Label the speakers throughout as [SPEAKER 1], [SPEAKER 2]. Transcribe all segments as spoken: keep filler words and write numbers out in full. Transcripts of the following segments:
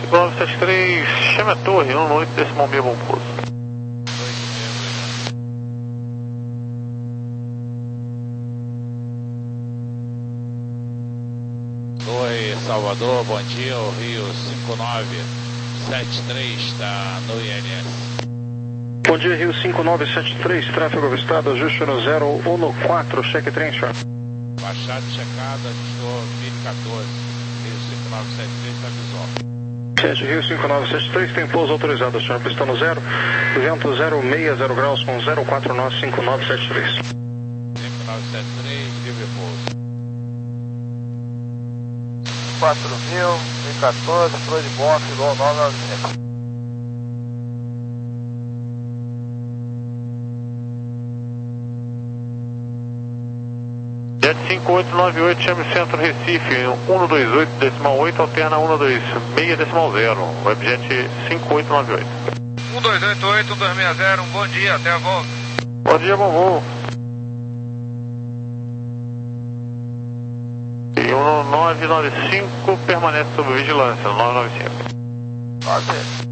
[SPEAKER 1] cinco nove sete três, chame a torre, um oito decimal meio bom pouso.
[SPEAKER 2] Oi, Salvador, bom dia, o Rio cinco nove sete três está no I N S.
[SPEAKER 3] Bom dia, Rio cinco nove sete três, tráfego avistado, ajuste no zero um no quatro, cheque transfer.
[SPEAKER 2] Baixada checada, ajustou mil e quatorze, Rio cinco nove sete três está visual.
[SPEAKER 3] Gente, Rio cinco nove sete três tem pouso autorizado, senhor, pistão no zero, vento zero seis zero graus com zero quatro nove cinco nove sete três.
[SPEAKER 2] cinco nove sete três, livre pouso.
[SPEAKER 4] quatro mil, mil e quatorze, flor de bom, filou nove nove cinco.
[SPEAKER 1] Jet cinco oito nove oito, chame centro Recife, um dois oito decimal oito, alterna um dois seis decimal zero, Webjet cinco oito nove oito.
[SPEAKER 4] um dois oito oito, um dois seis zero, um bom dia, até a volta.
[SPEAKER 1] Bom dia, bom voo. E o nove nove cinco permanece sob vigilância, nove nove cinco.
[SPEAKER 4] Ok.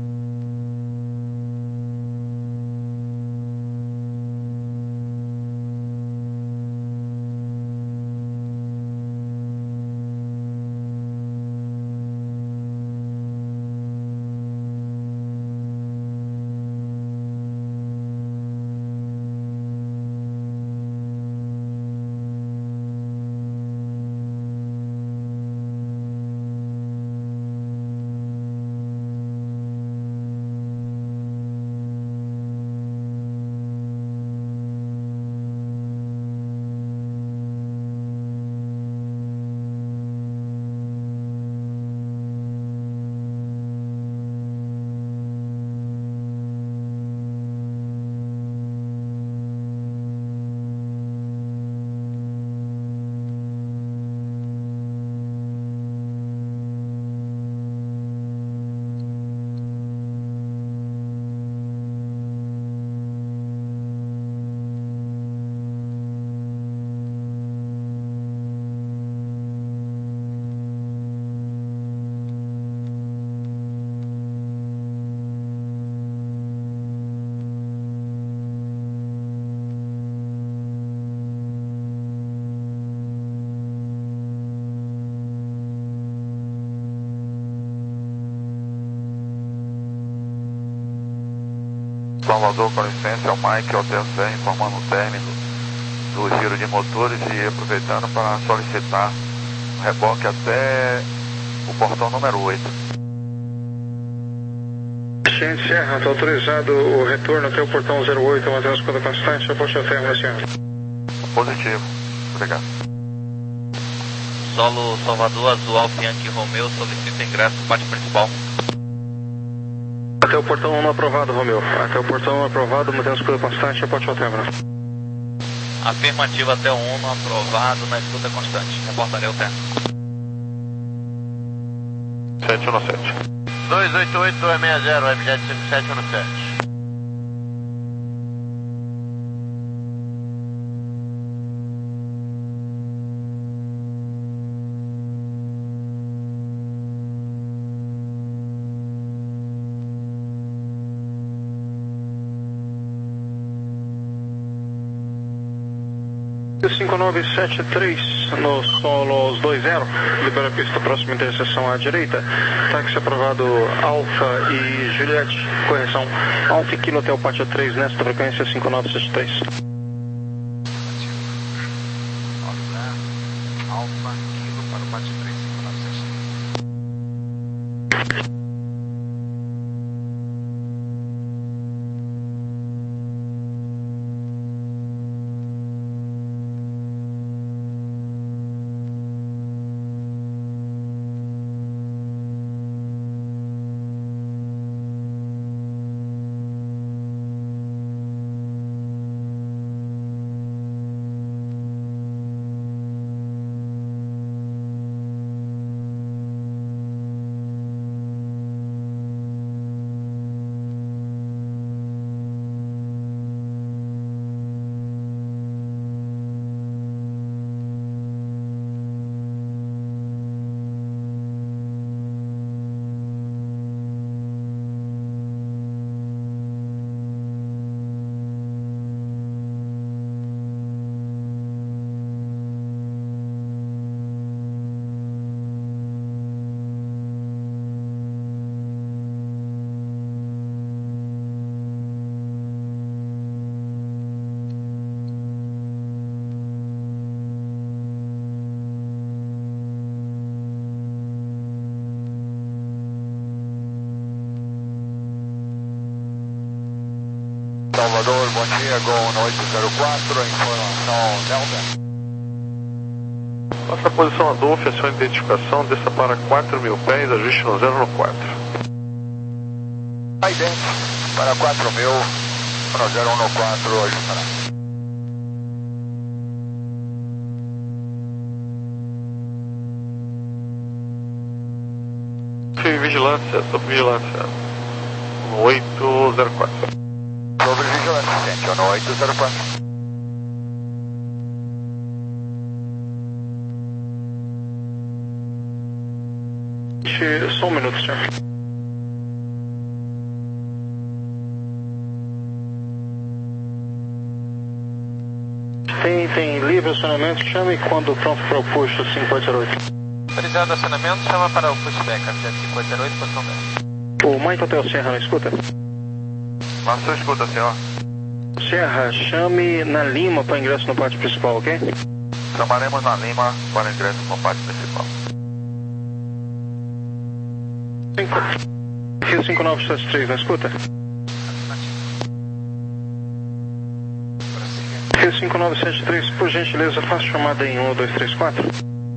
[SPEAKER 4] Salvador, com licença, é o Mike, Hotel Serra, informando o término do giro de motores e aproveitando para solicitar o reboque até o portão número oito.
[SPEAKER 3] Gente, Serra, está autorizado o retorno até o portão zero oito, mantendo a escuta constante, aposto a término, senhor.
[SPEAKER 4] Positivo, obrigado.
[SPEAKER 5] Solo Salvador, Azul Alfa Yankee Romeo, solicita ingresso no pátio principal.
[SPEAKER 3] Até o portão um aprovado, Romeu. Até o portão um aprovado, mantendo a escuta constante, aposto a término.
[SPEAKER 5] Afirmativo até o um aprovado na escuta constante. Reportarei o término.
[SPEAKER 1] sete um sete.
[SPEAKER 4] dois oito oito, dois seis zero, Webjet cinco sete um sete.
[SPEAKER 3] cinco nove sete três no solo dois zero, libera a pista, próxima interseção à direita, táxi aprovado Alfa e Juliette, correção, Alfa e Kilo até o pátio três, nesta frequência cinco nove sete três.
[SPEAKER 2] Alfa, Kilo para o pátio três, cinco nove sete três.
[SPEAKER 4] Salvador, bom dia, Gol oito zero quatro, informação Delta.
[SPEAKER 1] Nossa posição Adolfo, a sua identificação, desça para quatro mil pés, ajuste no zero no quatro.
[SPEAKER 4] Ident para quatro mil, no zero um no quatro, ajustará.
[SPEAKER 1] Vigilância, sobre vigilância, no oito zero quatro.
[SPEAKER 4] Sobre vigilância, gente, no oito zero quatro.
[SPEAKER 3] Só um minuto, senhor. Tem, tem livre acionamento, chame quando pronto para o push cinco oito zero oito.
[SPEAKER 5] Autorizado acionamento, chama para o pushback, objeto cinco oito zero oito, posição dez.
[SPEAKER 3] O Mike Hotel Serra, não escuta?
[SPEAKER 4] Mas só escuta, senhor.
[SPEAKER 3] Serra, chame na Lima para ingresso no pátio principal, ok?
[SPEAKER 4] Chamaremos na Lima para ingresso no pátio principal.
[SPEAKER 3] Rio cinco nove sete três, não escuta? Rio cinco nove sete três, por gentileza, faça chamada em um dois três quatro.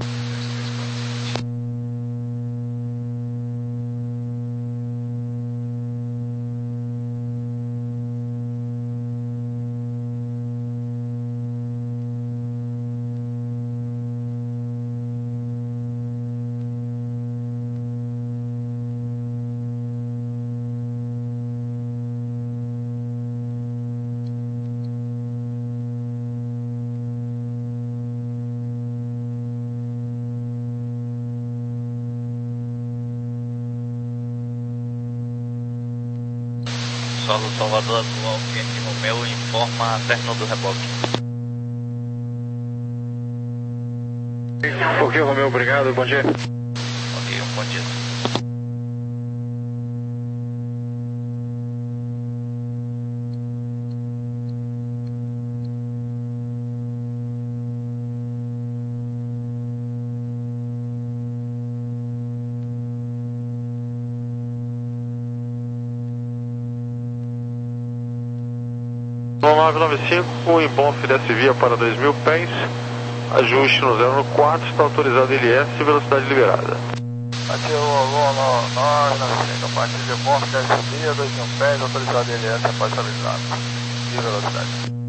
[SPEAKER 5] Solo Salvador atual, Quente Romeu, informa término do reboque.
[SPEAKER 3] Ok, Romeu, obrigado, bom dia.
[SPEAKER 5] Ok, um bom dia.
[SPEAKER 1] nove nove cinco, em Bonf desce via para dois mil pés, ajuste no zero no quatro, está autorizado L S e velocidade liberada.
[SPEAKER 4] Aqui o aluno nove nove cinco, a partir de Bonf desce via, dois mil pés, autorizado L S, parcializado. E velocidade.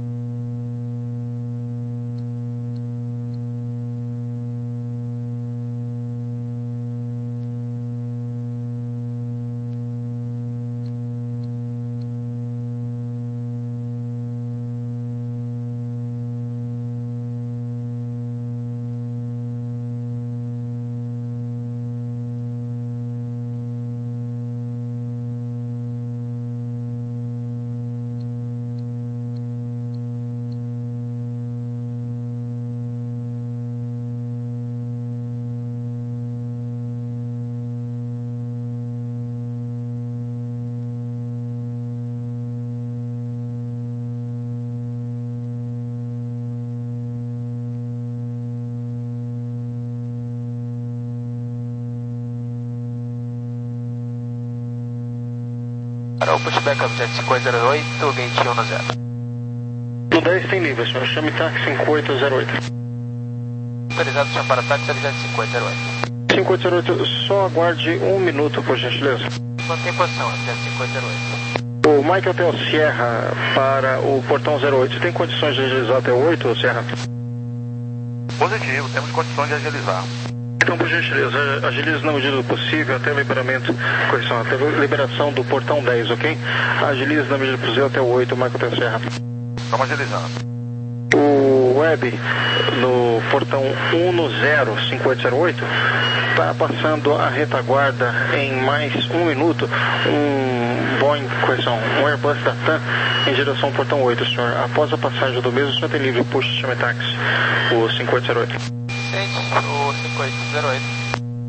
[SPEAKER 5] Para o pushback, objeto cinco oito zero oito, gate um no zero.
[SPEAKER 3] No dez tem livre, senhor. Chame táxi cinco oito zero oito.
[SPEAKER 5] Autorizado, chama para táxi, objeto cinco oito zero oito.
[SPEAKER 3] cinco oito zero oito, só aguarde um minuto, por gentileza.
[SPEAKER 5] Mantém posição, objeto cinco oito zero oito.
[SPEAKER 3] O Mike Hotel Sierra para o portão zero oito, tem condições de agilizar até o oito, Sierra?
[SPEAKER 4] Positivo, temos condições de agilizar.
[SPEAKER 3] Então, por gentileza, agilize na medida do possível até o liberamento, correção, até a liberação do portão dez, ok? Agilize na medida do possível até o oito, Mike Hotel Sierra.
[SPEAKER 4] Estamos agilizando.
[SPEAKER 3] O Web, no portão um no zero, cinco oito zero oito, está passando a retaguarda em mais um minuto, um Boeing, correção, um Airbus da TAM em direção ao portão oito, senhor. Após a passagem do mesmo, o senhor tem livre push, chame táxi, o cinco oito zero oito.
[SPEAKER 5] Sente o cinco oito zero oito.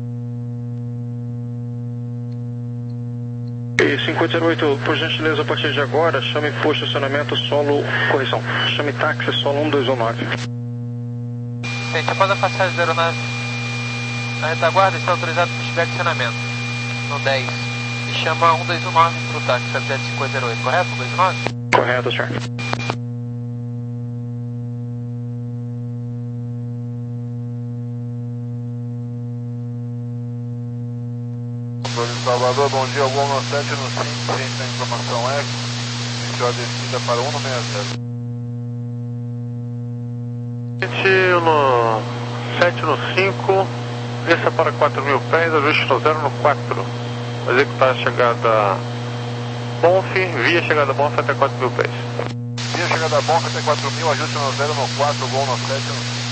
[SPEAKER 3] E cinco oito zero oito, por gentileza, a partir de agora, chame push acionamento solo, correção, chame táxi solo um dois um nove.
[SPEAKER 5] Sente, após a passagem zero nove, na retaguarda está autorizado pushback acionamento no dez. E chama um dois um nove para o táxi, objeto cinco oito zero oito, correto? um dois um nove?
[SPEAKER 3] Correto, senhor.
[SPEAKER 4] Salvador, bom dia, voo no sete no cinco, ciência da informação X, iniciou a descida para um no sessenta.
[SPEAKER 1] Gente, no sete no cinco, desça para quatro mil pés, ajuste no zero no quatro. Executar a chegada Bonf, via chegada Bonf até quatro mil pés.
[SPEAKER 4] Via chegada Bonf até quatro mil, ajuste no zero no quatro, voo no sete no cinco.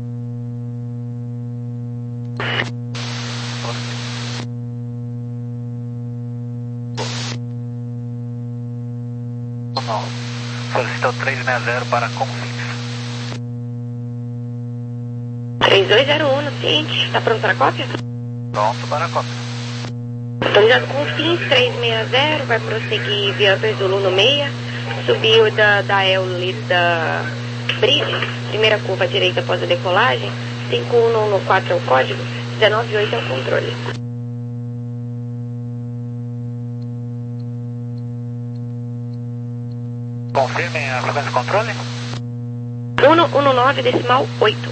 [SPEAKER 6] Solicitou trezentos e sessenta para Confins.
[SPEAKER 7] três dois zero um no ciente, está pronto para a cópia?
[SPEAKER 6] Pronto para a cópia.
[SPEAKER 7] Autorizado Confins trezentos e sessenta, vai prosseguir via Ampers Zulu no meia, subiu da, da El da Bridge, primeira curva à direita após a decolagem, cinco um no quatro é o código, dezenove oito é o controle.
[SPEAKER 6] Confirmem a frequência de controle.
[SPEAKER 7] um um nove decimal oito.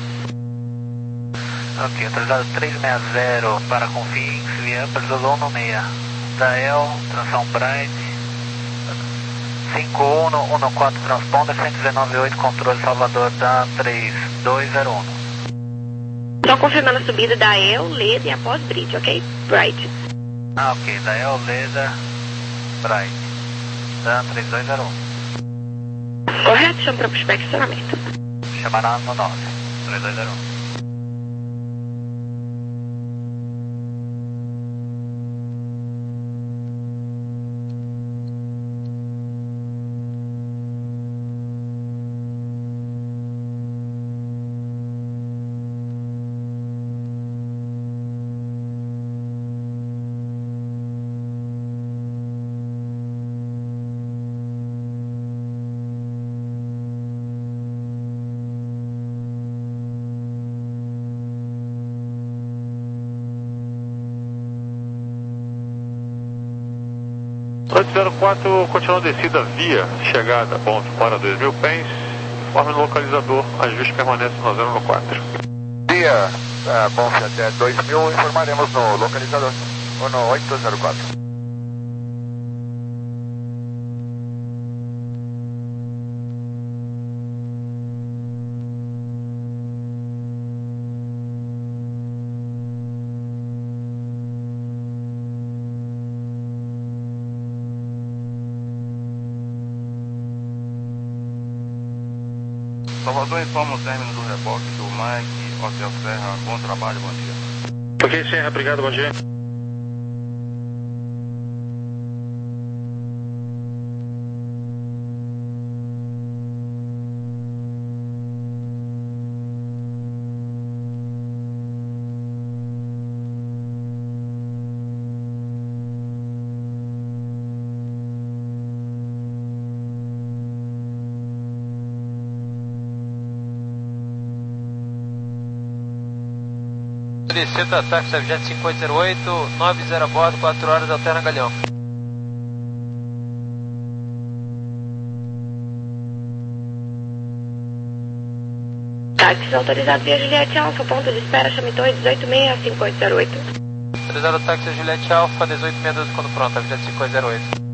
[SPEAKER 6] Ok, autorizado trezentos e sessenta para Confins, via Ampers Zulu no meia. Dael, transação Bright, cinco um um quatro transponder, cento e dezenove oito, controle Salvador da três dois zero um.
[SPEAKER 7] Só confirmando a subida da El, Leda e após Bridge, ok? Bright.
[SPEAKER 6] Ah, ok, Dael, Leda, Bright, da três dois zero um.
[SPEAKER 7] Correto, chama para o inspecionamento.
[SPEAKER 6] Chamará no nove, três dois zero um.
[SPEAKER 1] oito zero quatro, continua a descida via chegada Bonf para dois mil pés, informe no localizador, ajuste permanece no zero no quatro.
[SPEAKER 4] Via uh, Bonf até dois mil, informaremos no localizador, ou no oito zero quatro.
[SPEAKER 8] Salvador informa o término do reboque do Mike, Hotel Serra, bom trabalho, bom dia.
[SPEAKER 3] Ok, Serra, obrigado, bom dia.
[SPEAKER 5] Solicita táxi Jet cinco oito zero oito, nove zero a bordo, quatro horas, alterna Galeão.
[SPEAKER 7] Táxi autorizado via Juliette Alfa, ponto de espera, chame torre dezoito seis cinco oito zero oito.
[SPEAKER 5] Autorizado táxi Juliette Alfa, dezoito sessenta e dois quando pronto, Jet cinco oito zero oito.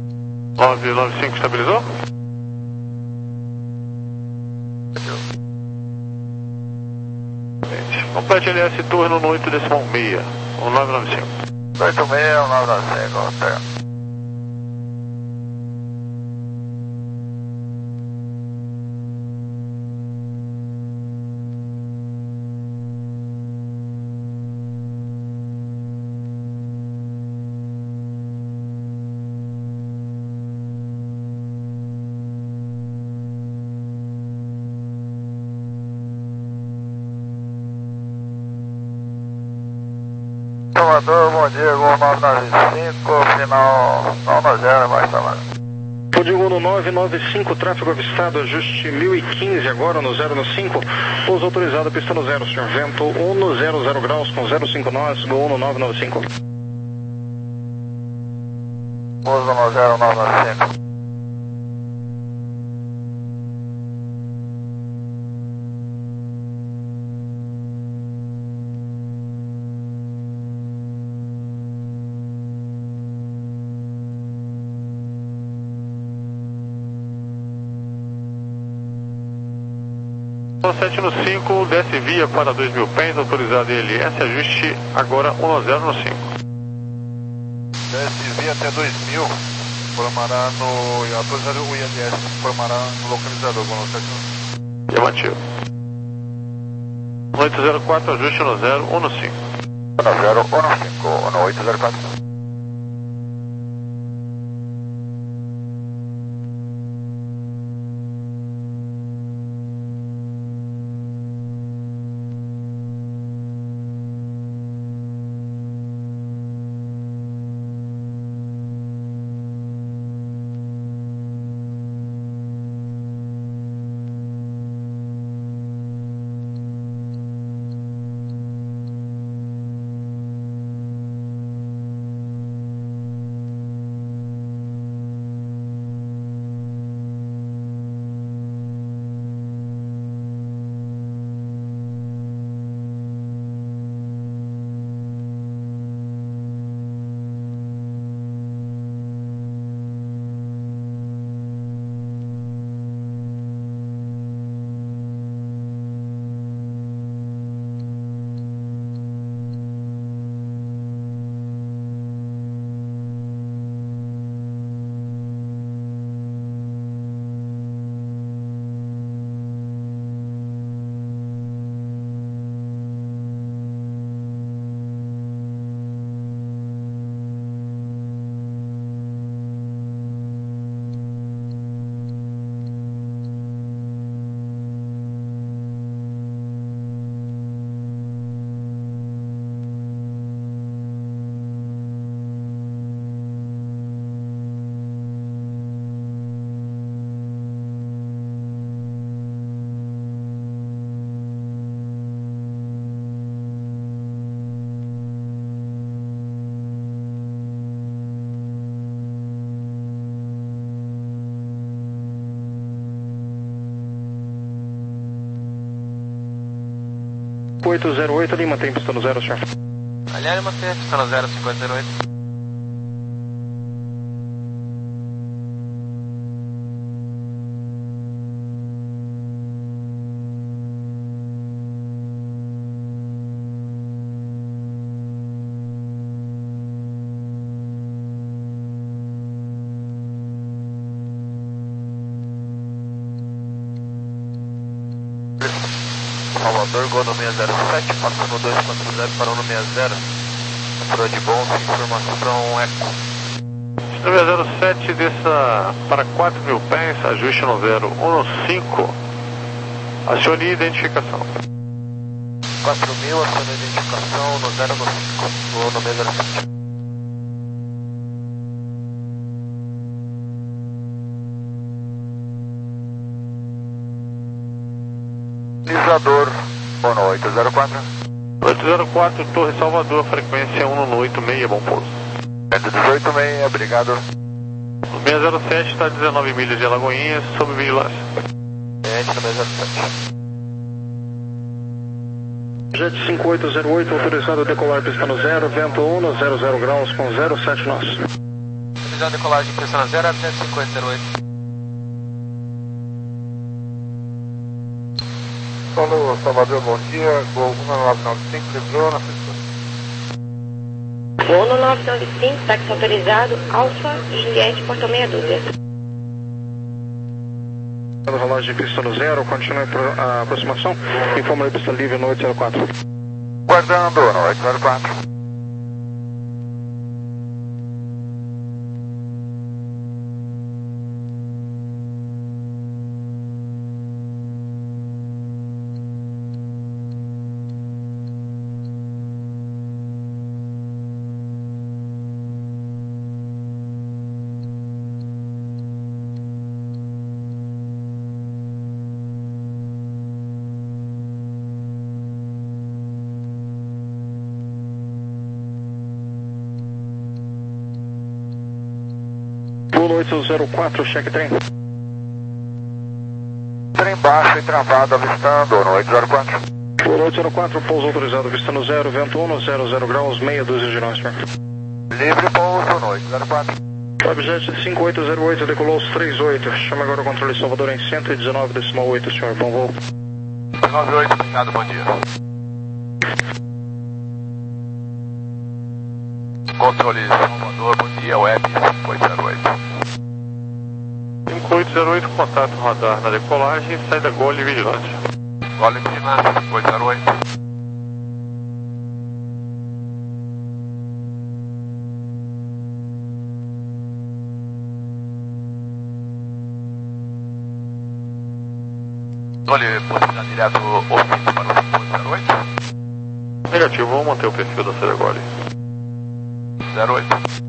[SPEAKER 1] nove nove cinco estabilizou? Complete L S turno no oito decimal meia, um nove nove cinco.
[SPEAKER 4] oito meia, um nove nove cinco, hotel. Salvador, bom dia, Gol nove nove cinco, final nove nove zero, mais trabalho.
[SPEAKER 3] Código no nove nove cinco, tráfego avistado, ajuste mil e quinze agora no zero no cinco, pouso autorizado, pista no zero, senhor, vento um no zero zero graus com zero cinco nós, Gol no nove nove cinco.
[SPEAKER 4] Pouso no zero nove nove cinco.
[SPEAKER 1] sete no cinco, desce via para dois mil pés, autorizado I L S, ajuste agora um zero no cinco.
[SPEAKER 4] Desce via até dois mil, formará no, autorizado o I L S, formará no localizador, Gol sete no cinco.
[SPEAKER 1] Afirmativo. oito zero quatro, ajuste no zero um no cinco.
[SPEAKER 4] no zero um no cinco, no oito zero quatro.
[SPEAKER 3] oito zero oito, Lima, tem pista no zero, senhor.
[SPEAKER 5] Aliás, mantém pista no zero cinco zero oito.
[SPEAKER 4] Salvador, Gol no seis zero sete, passando dois quatro zero para o no seis zero. Captura de Bonfim, informação Eco.
[SPEAKER 1] seis zero sete, desça para quatro mil pés, ajuste no zero um no cinco, acione identificação.
[SPEAKER 4] quatro mil, acione identificação no zero no cinco, Gol no seis zero sete. Localizador, Gol no oito zero quatro.
[SPEAKER 1] oito zero quatro, Torre Salvador, frequência um no oito seis, bom pouso.
[SPEAKER 4] dezoito seis, obrigado.
[SPEAKER 1] O seis zero sete está a dezenove milhas de Alagoinhas, sob vigilância.
[SPEAKER 4] Gente no seis zero sete.
[SPEAKER 3] Jet cinco oito zero oito, autorizado a decolar, pista no zero, vento um no zero zero graus com zero sete nós.
[SPEAKER 5] Autorizado a decolagem, pista no zero, Jet cinco oito zero oito.
[SPEAKER 8] Solo Salvador, bom dia. Gol um nove nove cinco, livrou na pista.
[SPEAKER 7] Gol um nove nove cinco, táxi autorizado, Alfa, Juliette, portão meia dúzia.
[SPEAKER 3] Relógio de pista no zero, continue a aproximação. Informa de pista livre no oito zero quatro.
[SPEAKER 4] Guardando no oito zero quatro.
[SPEAKER 3] oito zero quatro, cheque trem.
[SPEAKER 4] Trem baixo e travado, avistando no oito zero quatro.
[SPEAKER 3] oito zero quatro, pouso autorizado, vista no zero, vento um, zero zero graus, meia dúzia de nós, senhor.
[SPEAKER 4] Livre pouso no oito zero quatro.
[SPEAKER 3] Objet cinco oito zero oito, decolou os trinta e oito. Chama agora o controle Salvador em cento e dezenove decimal oito, senhor. Bom voo.
[SPEAKER 4] nove oito, obrigado, bom dia. Controle Salvador, bom dia, web cinco oito zero oito.
[SPEAKER 1] cinco oito zero oito, contato radar na decolagem, saída Gole Vigilante.
[SPEAKER 4] Gole Vigilante, cinco oito zero oito. Gole, possibilidade direto ofício para o cinco oito zero oito.
[SPEAKER 1] Negativo, vamos manter o perfil da saída Gole.
[SPEAKER 4] zero oito.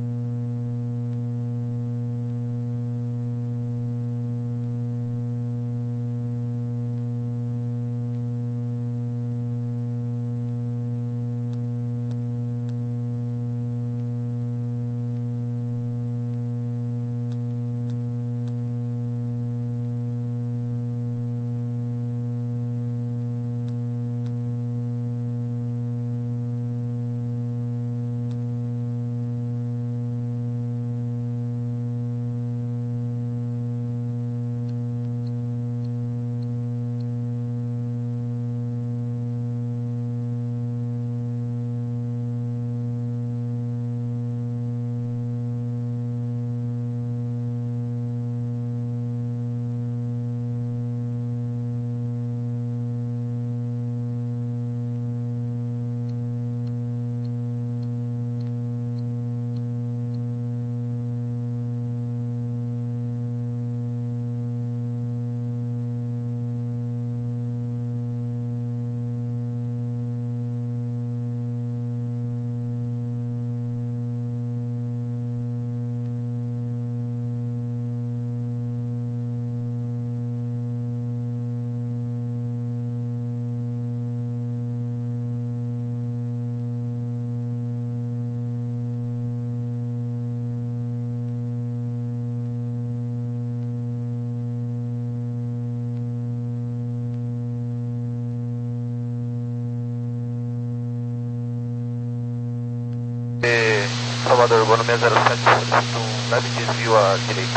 [SPEAKER 4] Salvador, Urbano seis zero sete, solicito um leve desvio à direita.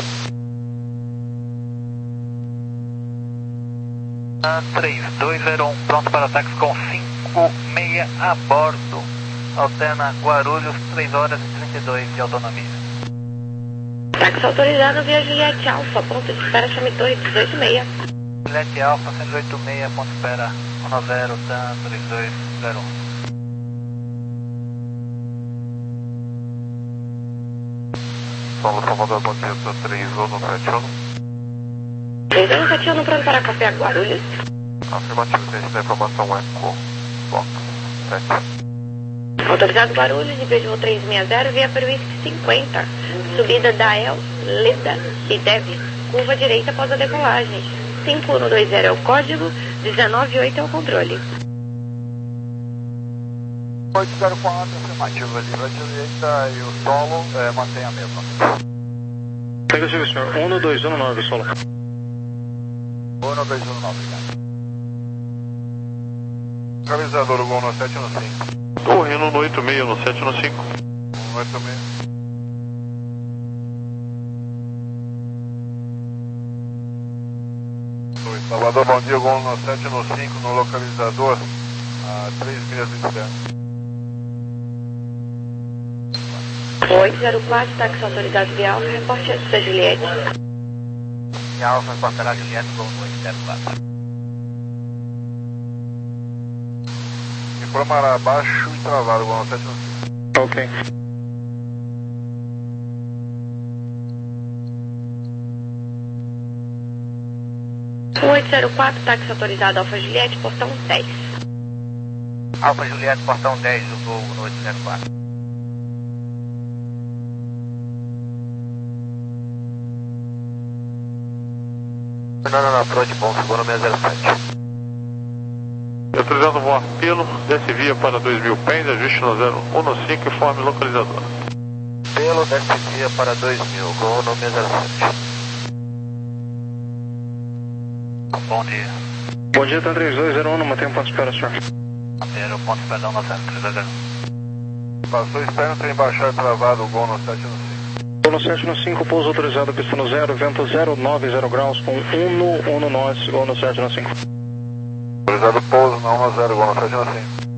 [SPEAKER 6] três dois zero um, pronto para ataques com cinco seis a bordo. Alterna Guarulhos, três horas e trinta e dois de autonomia.
[SPEAKER 7] Táxi autorizado via Juliette Alfa, ponto de espera Chame Torre dezoito seis.
[SPEAKER 6] Juliette Alfa, cento e oito seis, ponto de espera, um zero, TAM três dois zero um.
[SPEAKER 4] Solo Salvador, bom dia, três um no sete um.
[SPEAKER 7] três um no sete um, pronto para copiar Guarulhos.
[SPEAKER 4] Afirmativo, tem da informação Eco, Box sete.
[SPEAKER 7] Autorizado Guarulhos, nível de voo três seis zero, via Peruísque cinquenta. Subida da El, Leda e Deve. Curva direita após a decolagem. cinco um dois zero é o código, dezenove oito é o controle.
[SPEAKER 4] oito zero quatro, afirmativa, livre à direita e o solo é, mantém a mesma.
[SPEAKER 3] Negativo, senhor. um dois um nove, solo.
[SPEAKER 4] um dois um nove, obrigado.
[SPEAKER 8] Cabezador, Gol no sete no cinco.
[SPEAKER 1] Correndo no oito seis, no sete no cinco.
[SPEAKER 8] oito seis.
[SPEAKER 4] Salvador, bom dia, Gol no sete no cinco no localizador, a três milhas de distância.
[SPEAKER 7] oito zero quatro, táxi autorizado via Alfa, reporte a Juliette.
[SPEAKER 6] Via Alfa, reportará Juliette, Gol no oito zero quatro.
[SPEAKER 4] Informar abaixo e travado, Gol no sete no cinco.
[SPEAKER 3] Ok.
[SPEAKER 7] oito zero quatro, táxi autorizado Alfa Juliette, portão dez.
[SPEAKER 6] Alfa Juliette, portão dez, do Gol no oito zero quatro.
[SPEAKER 4] Não, não, não, front bom, Gol no seis zero sete.
[SPEAKER 1] Autorizando o voo Apelo, desce via para dois mil pés, ajuste no zero um no cinco e forme localizador.
[SPEAKER 4] Pelo desce via para dois mil, Gol no seis zero sete.
[SPEAKER 6] Bom dia.
[SPEAKER 3] Bom dia, três dois zero um, mantém um ponto de espera, senhor.
[SPEAKER 6] Primeiro ponto de perdão, nove três dois zero.
[SPEAKER 4] Passou externo, tem baixar travado, Gol no sete no cinco.
[SPEAKER 3] Gol no sete no cinco, pouso autorizado, pista no zero, vento zero nove zero graus, com um no um no nós, Gol no sete no cinco.
[SPEAKER 4] Autorizado pouso na um no zero, Gol no sete no cinco.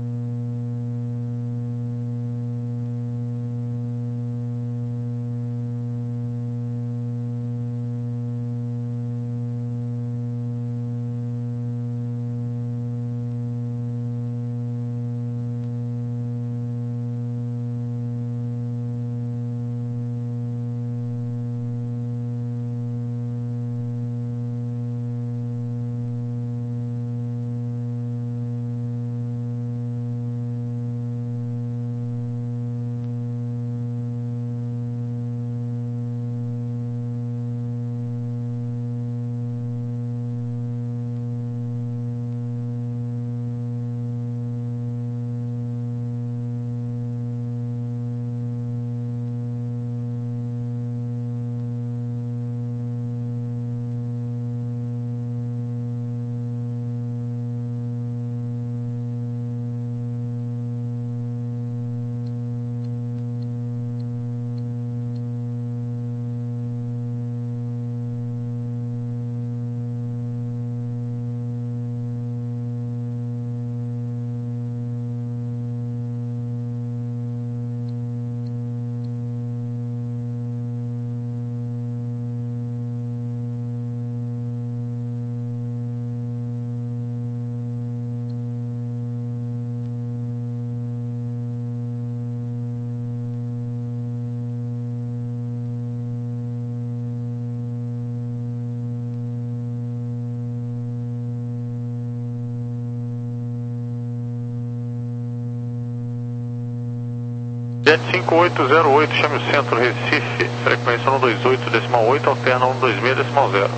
[SPEAKER 1] Jet cinco oito zero oito, chame o centro Recife, frequência um dois oito decimal oito, alterna um dois seis decimal zero.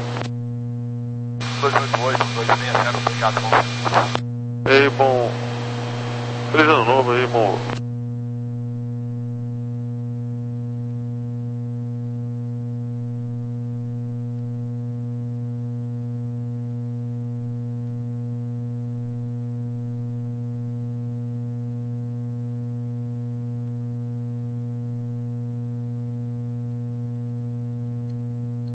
[SPEAKER 4] dois oito oito, dois seis zero, obrigado, bom.
[SPEAKER 1] Ei, bom. Feliz ano novo aí, bom.